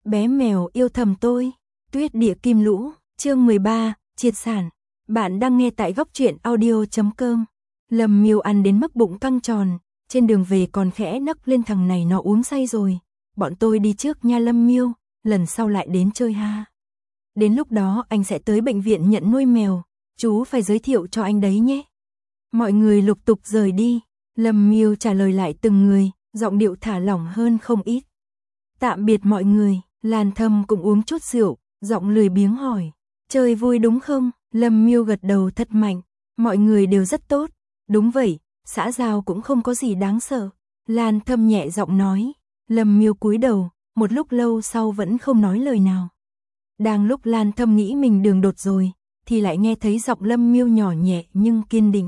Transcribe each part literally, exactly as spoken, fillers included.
Bé mèo yêu thầm tôi. Tuyết địa kim lũ, chương mười ba, triệt sản. Bạn đang nghe tại góc truyện audio chấm com. Lâm Miêu ăn đến mức bụng căng tròn, trên đường về còn khẽ nấc lên thằng này nó uống say rồi. Bọn tôi đi trước nha Lâm Miêu, lần sau lại đến chơi ha. Đến lúc đó anh sẽ tới bệnh viện nhận nuôi mèo, chú phải giới thiệu cho anh đấy nhé. Mọi người lục tục rời đi, Lâm Miêu trả lời lại từng người, giọng điệu thả lỏng hơn không ít. Tạm biệt mọi người, Lan Thâm cũng uống chút rượu, giọng lười biếng hỏi. Chơi vui đúng không? Lâm Miêu gật đầu thật mạnh, mọi người đều rất tốt. Đúng vậy, xã giao cũng không có gì đáng sợ. Lan Thâm nhẹ giọng nói. Lâm Miêu cúi đầu, một lúc lâu sau vẫn không nói lời nào. Đang lúc Lan Thâm nghĩ mình đường đột rồi, thì lại nghe thấy giọng Lâm Miêu nhỏ nhẹ nhưng kiên định.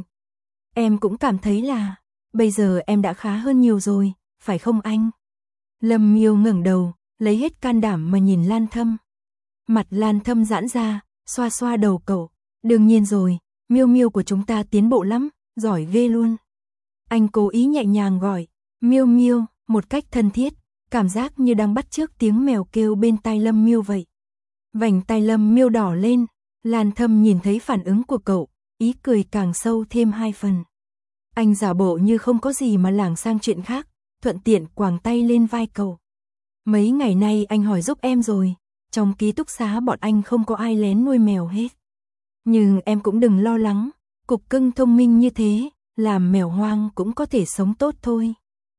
Em cũng cảm thấy là, bây giờ em đã khá hơn nhiều rồi, phải không anh? Lâm Miêu ngẩng đầu, lấy hết can đảm mà nhìn Lan Thâm. Mặt Lan Thâm giãn ra, xoa xoa đầu cậu. Đương nhiên rồi, Miêu Miêu của chúng ta tiến bộ lắm, giỏi ghê luôn. Anh cố ý nhẹ nhàng gọi, Miêu Miêu, một cách thân thiết, cảm giác như đang bắt chước tiếng mèo kêu bên tai Lâm Miêu vậy. Vành tai Lâm Miêu đỏ lên, Lan Thâm nhìn thấy phản ứng của cậu, ý cười càng sâu thêm hai phần. Anh giả bộ như không có gì mà lảng sang chuyện khác, thuận tiện quàng tay lên vai cậu. Mấy ngày nay anh hỏi giúp em rồi, trong ký túc xá bọn anh không có ai lén nuôi mèo hết. Nhưng em cũng đừng lo lắng, cục cưng thông minh như thế, làm mèo hoang cũng có thể sống tốt thôi.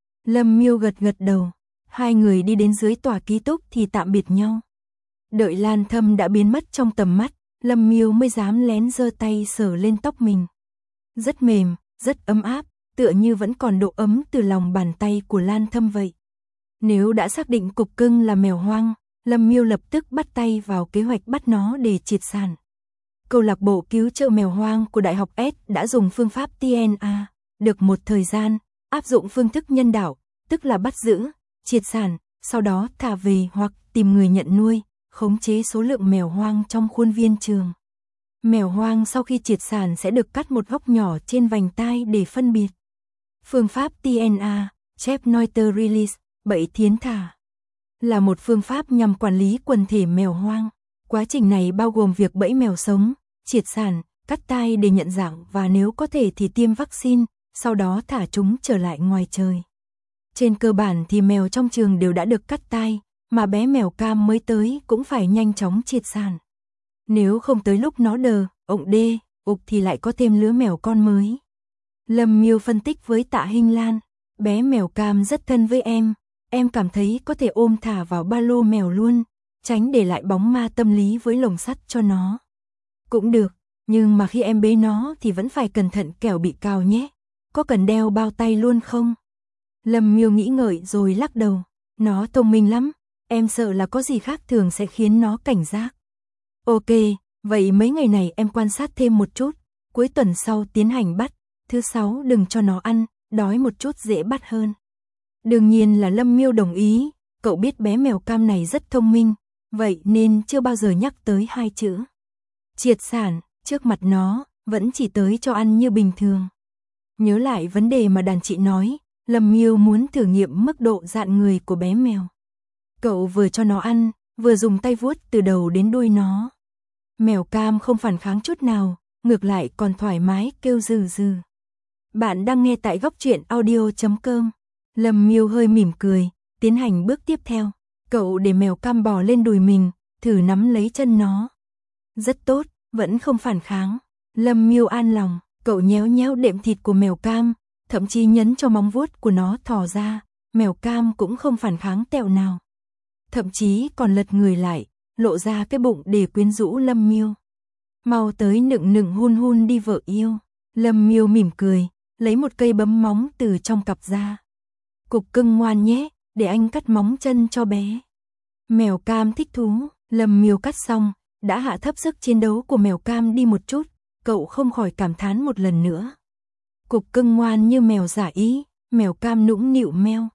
Lâm Miêu gật gật đầu, hai người đi đến dưới tòa ký túc thì tạm biệt nhau. Đợi Lan Thâm đã biến mất trong tầm mắt, Lâm Miêu mới dám lén giơ tay sờ lên tóc mình. Rất mềm, rất ấm áp, tựa như vẫn còn độ ấm từ lòng bàn tay của Lan Thâm vậy. Nếu đã xác định cục cưng là mèo hoang, Lâm Miêu lập tức bắt tay vào kế hoạch bắt nó để triệt sản. Câu lạc bộ cứu trợ mèo hoang của Đại học S đã dùng phương pháp tê en a, được một thời gian, áp dụng phương thức nhân đạo, tức là bắt giữ, triệt sản, sau đó thả về hoặc tìm người nhận nuôi, khống chế số lượng mèo hoang trong khuôn viên trường. Mèo hoang sau khi triệt sản sẽ được cắt một góc nhỏ trên vành tai để phân biệt. Phương pháp tê en a, Trap Neuter Release, bẫy thiến thả, là một phương pháp nhằm quản lý quần thể mèo hoang. Quá trình này bao gồm việc bẫy mèo sống, triệt sản, cắt tai để nhận dạng và nếu có thể thì tiêm vaccine, sau đó thả chúng trở lại ngoài trời. Trên cơ bản thì mèo trong trường đều đã được cắt tai, mà bé mèo cam mới tới cũng phải nhanh chóng triệt sản. Nếu không tới lúc nó đờ, ộng đê, ục thì lại có thêm lứa mèo con mới. Lâm Miêu phân tích với Tạ Hinh Lan, bé mèo cam rất thân với em, em cảm thấy có thể ôm thả vào ba lô mèo luôn, tránh để lại bóng ma tâm lý với lồng sắt cho nó. Cũng được, nhưng mà khi em bế nó thì vẫn phải cẩn thận kẻo bị cào nhé. Có cần đeo bao tay luôn không? Lâm Miêu nghĩ ngợi rồi lắc đầu, nó thông minh lắm, em sợ là có gì khác thường sẽ khiến nó cảnh giác. Ok, vậy mấy ngày này em quan sát thêm một chút, cuối tuần sau tiến hành bắt, thứ sáu đừng cho nó ăn, đói một chút dễ bắt hơn. Đương nhiên là Lâm Miêu đồng ý, cậu biết bé mèo cam này rất thông minh, vậy nên chưa bao giờ nhắc tới hai chữ triệt sản, trước mặt nó, vẫn chỉ tới cho ăn như bình thường. Nhớ lại vấn đề mà đàn chị nói, Lâm Miêu muốn thử nghiệm mức độ dạn người của bé mèo. Cậu vừa cho nó ăn, vừa dùng tay vuốt từ đầu đến đuôi nó. Mèo cam không phản kháng chút nào, ngược lại còn thoải mái kêu rừ rừ. Bạn đang nghe tại góc truyện audio chấm com. Lâm Miêu hơi mỉm cười, tiến hành bước tiếp theo. Cậu để mèo cam bò lên đùi mình, thử nắm lấy chân nó. Rất tốt, vẫn không phản kháng. Lâm Miêu an lòng, cậu nhéo nhéo đệm thịt của mèo cam, thậm chí nhấn cho móng vuốt của nó thò ra, mèo cam cũng không phản kháng tẹo nào. Thậm chí còn lật người lại, lộ ra cái bụng để quyến rũ Lâm Miêu. Mau tới nựng nựng hun hun đi vợ yêu. Lâm Miêu mỉm cười, lấy một cây bấm móng từ trong cặp ra. Cục cưng ngoan nhé, để anh cắt móng chân cho bé. Mèo cam thích thú, Lâm Miêu cắt xong, đã hạ thấp sức chiến đấu của mèo cam đi một chút, cậu không khỏi cảm thán một lần nữa. Cục cưng ngoan như mèo giả ý, mèo cam nũng nịu meo.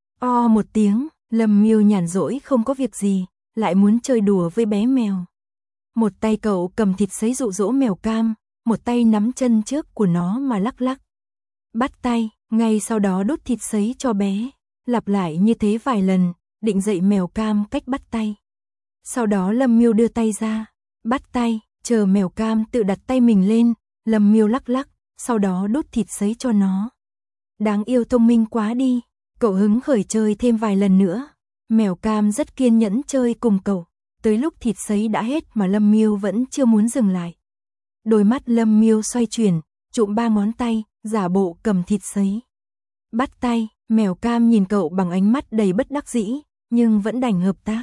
O một tiếng, Lâm Miêu nhàn rỗi không có việc gì, lại muốn chơi đùa với bé mèo. Một tay cậu cầm thịt sấy dụ dỗ mèo cam, một tay nắm chân trước của nó mà lắc lắc. Bắt tay, ngay sau đó đút thịt sấy cho bé, lặp lại như thế vài lần, định dạy mèo cam cách bắt tay. Sau đó Lâm Miêu đưa tay ra, bắt tay, chờ mèo cam tự đặt tay mình lên, Lâm Miêu lắc lắc, sau đó đút thịt sấy cho nó. Đáng yêu thông minh quá đi, cậu hứng khởi chơi thêm vài lần nữa. Mèo cam rất kiên nhẫn chơi cùng cậu, tới lúc thịt sấy đã hết mà Lâm Miêu vẫn chưa muốn dừng lại. Đôi mắt Lâm Miêu xoay chuyển, trụm ba ngón tay, giả bộ cầm thịt sấy. Bắt tay, mèo cam nhìn cậu bằng ánh mắt đầy bất đắc dĩ, nhưng vẫn đành hợp tác.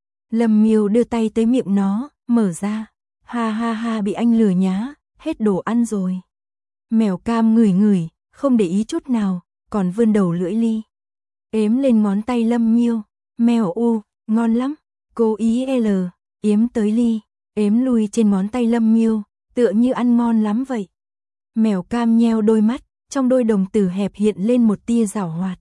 Lâm Miêu đưa tay tới miệng nó, mở ra. Ha ha ha, bị anh lừa nhá, hết đồ ăn rồi. Mèo cam ngửi ngửi, không để ý chút nào, còn vươn đầu lưỡi li. Ếm lên ngón tay Lâm Miêu. Mèo u, ngon lắm. Cô ý L, yếm tới ly, ếm lui trên ngón tay Lâm Miêu, tựa như ăn ngon lắm vậy. Mèo cam nheo đôi mắt, trong đôi đồng tử hẹp hiện lên một tia giảo hoạt.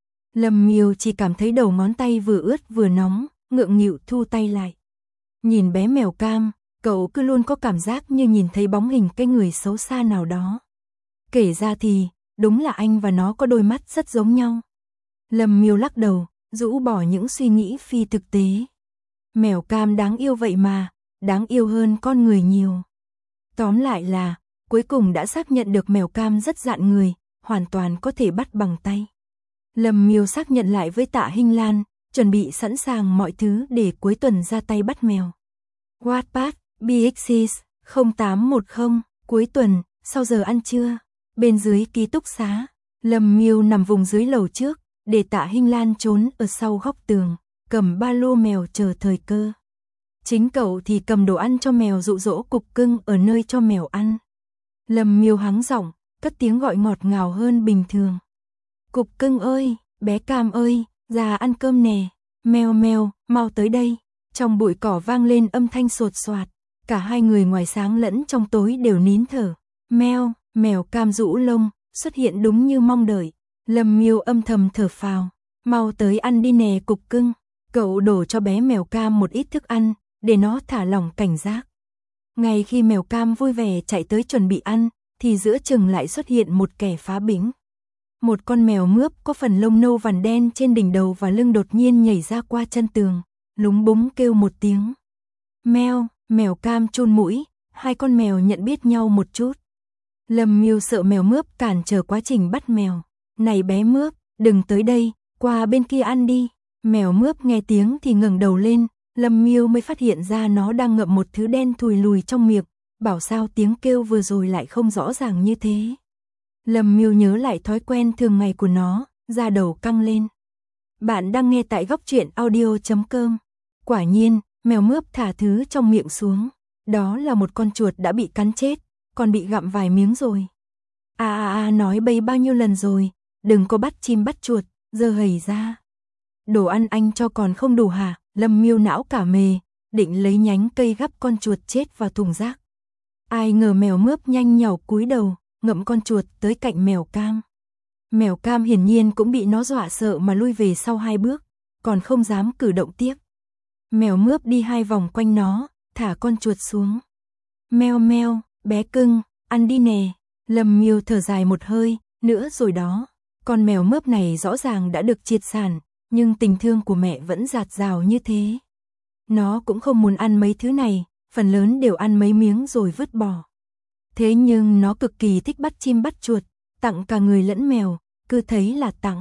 Lâm Miêu chỉ cảm thấy đầu ngón tay vừa ướt vừa nóng, ngượng nghịu thu tay lại. Nhìn bé mèo cam, cậu cứ luôn có cảm giác như nhìn thấy bóng hình cái người xấu xa nào đó. Kể ra thì, đúng là anh và nó có đôi mắt rất giống nhau. Lâm Miêu lắc đầu, rũ bỏ những suy nghĩ phi thực tế. Mèo cam đáng yêu vậy mà, đáng yêu hơn con người nhiều. Tóm lại là, cuối cùng đã xác nhận được mèo cam rất dạn người, hoàn toàn có thể bắt bằng tay. Lâm Miêu xác nhận lại với Tạ Hinh Lan, chuẩn bị sẵn sàng mọi thứ để cuối tuần ra tay bắt mèo. Wattpad, B X S, không tám một không, cuối tuần, sau giờ ăn trưa, bên dưới ký túc xá, Lâm Miêu nằm vùng dưới lầu trước, để Tạ Hinh Lan trốn ở sau góc tường, cầm ba lô mèo chờ thời cơ. Chính cậu thì cầm đồ ăn cho mèo, dụ dỗ Cục Cưng ở nơi cho mèo ăn. Lâm Miêu hắng giọng, cất tiếng gọi ngọt ngào hơn bình thường. Cục Cưng ơi, bé Cam ơi, ra ăn cơm nè, mèo mèo, mau tới đây. Trong bụi cỏ vang lên âm thanh sột soạt, cả hai người ngoài sáng lẫn trong tối đều nín thở. Mèo, mèo Cam rũ lông, xuất hiện đúng như mong đợi. Lâm Miêu âm thầm thở phào, mau tới ăn đi nè Cục Cưng. Cậu đổ cho bé mèo Cam một ít thức ăn, để nó thả lỏng cảnh giác. Ngay khi mèo Cam vui vẻ chạy tới chuẩn bị ăn, thì giữa chừng lại xuất hiện một kẻ phá bĩnh. Một con mèo mướp có phần lông nâu vằn đen trên đỉnh đầu và lưng đột nhiên nhảy ra qua chân tường, lúng búng kêu một tiếng. Mèo, mèo Cam chun mũi, hai con mèo nhận biết nhau một chút. Lâm Miêu sợ mèo mướp cản trở quá trình bắt mèo. Này bé mướp, đừng tới đây, qua bên kia ăn đi. Mèo mướp nghe tiếng thì ngẩng đầu lên, Lâm Miêu mới phát hiện ra nó đang ngậm một thứ đen thùi lùi trong miệng, bảo sao tiếng kêu vừa rồi lại không rõ ràng như thế. Lâm Miêu nhớ lại thói quen thường ngày của nó, da đầu căng lên. Bạn đang nghe tại góc truyện audio chấm com. Quả nhiên, mèo mướp thả thứ trong miệng xuống. Đó là một con chuột đã bị cắn chết, còn bị gặm vài miếng rồi. À à à, nói bấy bao nhiêu lần rồi, đừng có bắt chim bắt chuột, giờ hầy ra. Đồ ăn anh cho còn không đủ hả? Lâm Miêu não cả mề, định lấy nhánh cây gắp con chuột chết vào thùng rác. Ai ngờ mèo mướp nhanh nhảu cúi đầu, ngậm con chuột tới cạnh mèo Cam. Mèo Cam hiển nhiên cũng bị nó dọa sợ mà lui về sau hai bước, còn không dám cử động tiếp. Mèo mướp đi hai vòng quanh nó, thả con chuột xuống. Meo meo, bé cưng, ăn đi nè. Lâm Miêu thở dài một hơi, nữa rồi đó. Con mèo mướp này rõ ràng đã được triệt sản, nhưng tình thương của mẹ vẫn dạt dào như thế. Nó cũng không muốn ăn mấy thứ này, phần lớn đều ăn mấy miếng rồi vứt bỏ. Thế nhưng nó cực kỳ thích bắt chim bắt chuột, tặng cả người lẫn mèo, cứ thấy là tặng.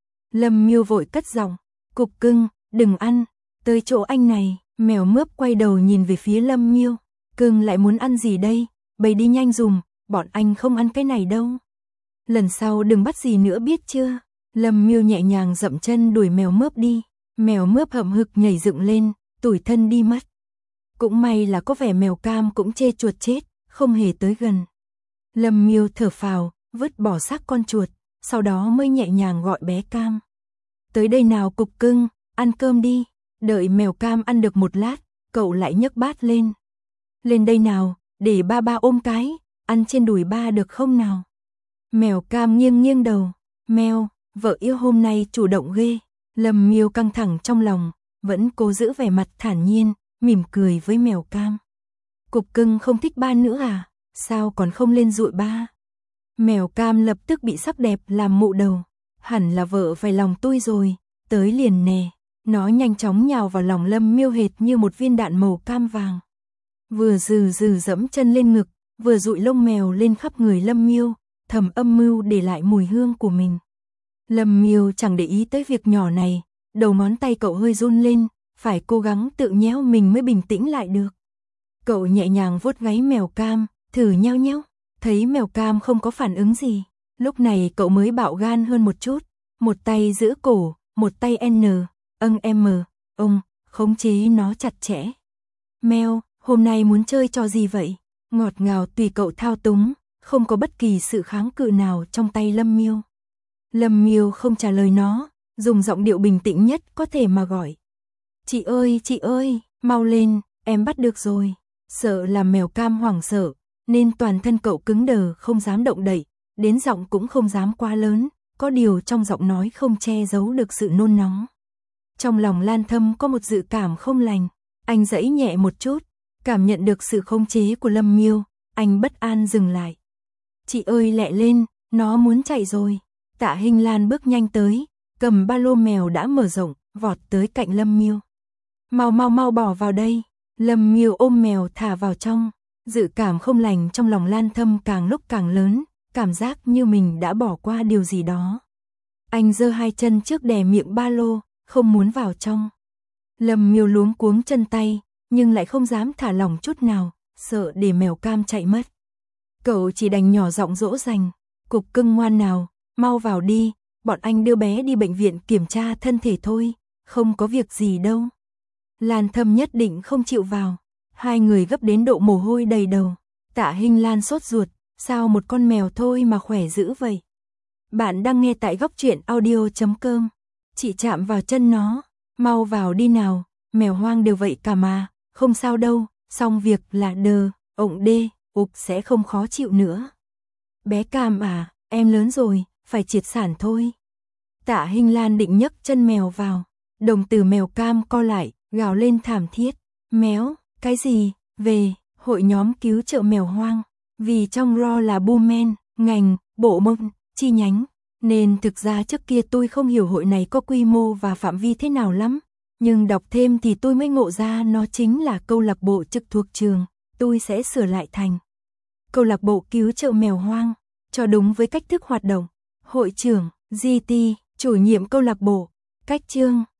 Lâm Miêu vội cất giọng, Cục Cưng, đừng ăn, tới chỗ anh này. Mèo mướp quay đầu nhìn về phía Lâm Miêu, Cưng lại muốn ăn gì đây, bày đi nhanh dùm, bọn anh không ăn cái này đâu. Lần sau đừng bắt gì nữa biết chưa. Lâm Miêu nhẹ nhàng dậm chân đuổi mèo mướp đi. Mèo mướp hậm hực nhảy dựng lên, tủi thân đi mất. Cũng may là có vẻ mèo Cam cũng chê chuột chết, không hề tới gần. Lâm Miêu thở phào, vứt bỏ xác con chuột, sau đó mới nhẹ nhàng gọi bé Cam. Tới đây nào Cục Cưng, ăn cơm đi. Đợi mèo Cam ăn được một lát, cậu lại nhấc bát lên. Lên đây nào, để ba ba ôm cái, ăn trên đùi ba được không nào? Mèo Cam nghiêng nghiêng đầu, mèo, vợ yêu hôm nay chủ động ghê. Lâm Miêu căng thẳng trong lòng, vẫn cố giữ vẻ mặt thản nhiên, mỉm cười với mèo Cam. Cục Cưng không thích ba nữa à? Sao còn không lên dụi ba? Mèo Cam lập tức bị sắc đẹp làm mụ đầu. Hẳn là vợ phải lòng tôi rồi, tới liền nè. Nó nhanh chóng nhào vào lòng Lâm Miêu hệt như một viên đạn màu cam vàng. Vừa rừ rừ dẫm chân lên ngực, vừa dụi lông mèo lên khắp người Lâm Miêu, thầm âm mưu để lại mùi hương của mình. Lâm Miêu chẳng để ý tới việc nhỏ này, đầu ngón tay cậu hơi run lên, phải cố gắng tự nhéo mình mới bình tĩnh lại được. Cậu nhẹ nhàng vuốt gáy mèo cam, thử nheo nheo, thấy mèo cam không có phản ứng gì. Lúc này cậu mới bạo gan hơn một chút, một tay giữ cổ, một tay N, âng M, ông, khống chế nó chặt chẽ. Mèo, hôm nay muốn chơi trò gì vậy? Ngọt ngào tùy cậu thao túng, không có bất kỳ sự kháng cự nào trong tay Lâm Miêu. Lâm Miêu không trả lời nó, dùng giọng điệu bình tĩnh nhất có thể mà gọi. Chị ơi, chị ơi, mau lên, em bắt được rồi. Sợ làm mèo cam hoảng sợ, nên toàn thân cậu cứng đờ không dám động đậy, đến giọng cũng không dám quá lớn, có điều trong giọng nói không che giấu được sự nôn nóng. Trong lòng Lan Thâm có một dự cảm không lành, anh giãy nhẹ một chút, cảm nhận được sự khống chế của Lâm Miêu, anh bất an dừng lại. Chị ơi lẹ lên, nó muốn chạy rồi. Tạ Hinh Lan bước nhanh tới, cầm ba lô mèo đã mở rộng, vọt tới cạnh Lâm Miêu. Mau mau mau bỏ vào đây. Lâm Miêu ôm mèo thả vào trong, dự cảm không lành trong lòng Lan Thâm càng lúc càng lớn, cảm giác như mình đã bỏ qua điều gì đó. Anh giơ hai chân trước đè miệng ba lô, không muốn vào trong. Lâm Miêu luống cuống chân tay, nhưng lại không dám thả lỏng chút nào, sợ để mèo cam chạy mất. Cậu chỉ đành nhỏ giọng dỗ dành, cục cưng ngoan nào, mau vào đi, bọn anh đưa bé đi bệnh viện kiểm tra thân thể thôi, không có việc gì đâu. Lan Thâm nhất định không chịu vào, hai người gấp đến độ mồ hôi đầy đầu. Tạ Hinh Lan sốt ruột, sao một con mèo thôi mà khỏe dữ vậy? Bạn đang nghe tại góc truyện audio chấm com. Chị chạm vào chân nó, mau vào đi nào, mèo hoang đều vậy cả mà, không sao đâu, xong việc là đờ, ổng đê, ục sẽ không khó chịu nữa. Bé Cam à, em lớn rồi, phải triệt sản thôi. Tạ Hinh Lan định nhấc chân mèo vào, đồng tử mèo Cam co lại, gào lên thảm thiết. Méo, cái gì, về, hội nhóm cứu trợ mèo hoang, vì trong R A W là Bumen, ngành, bộ môn, chi nhánh, nên thực ra trước kia tôi không hiểu hội này có quy mô và phạm vi thế nào lắm, nhưng đọc thêm thì tôi mới ngộ ra nó chính là câu lạc bộ trực thuộc trường, tôi sẽ sửa lại thành câu lạc bộ cứu trợ mèo hoang, cho đúng với cách thức hoạt động. Hội trưởng, giê tê, chủ nhiệm câu lạc bộ, cách chương,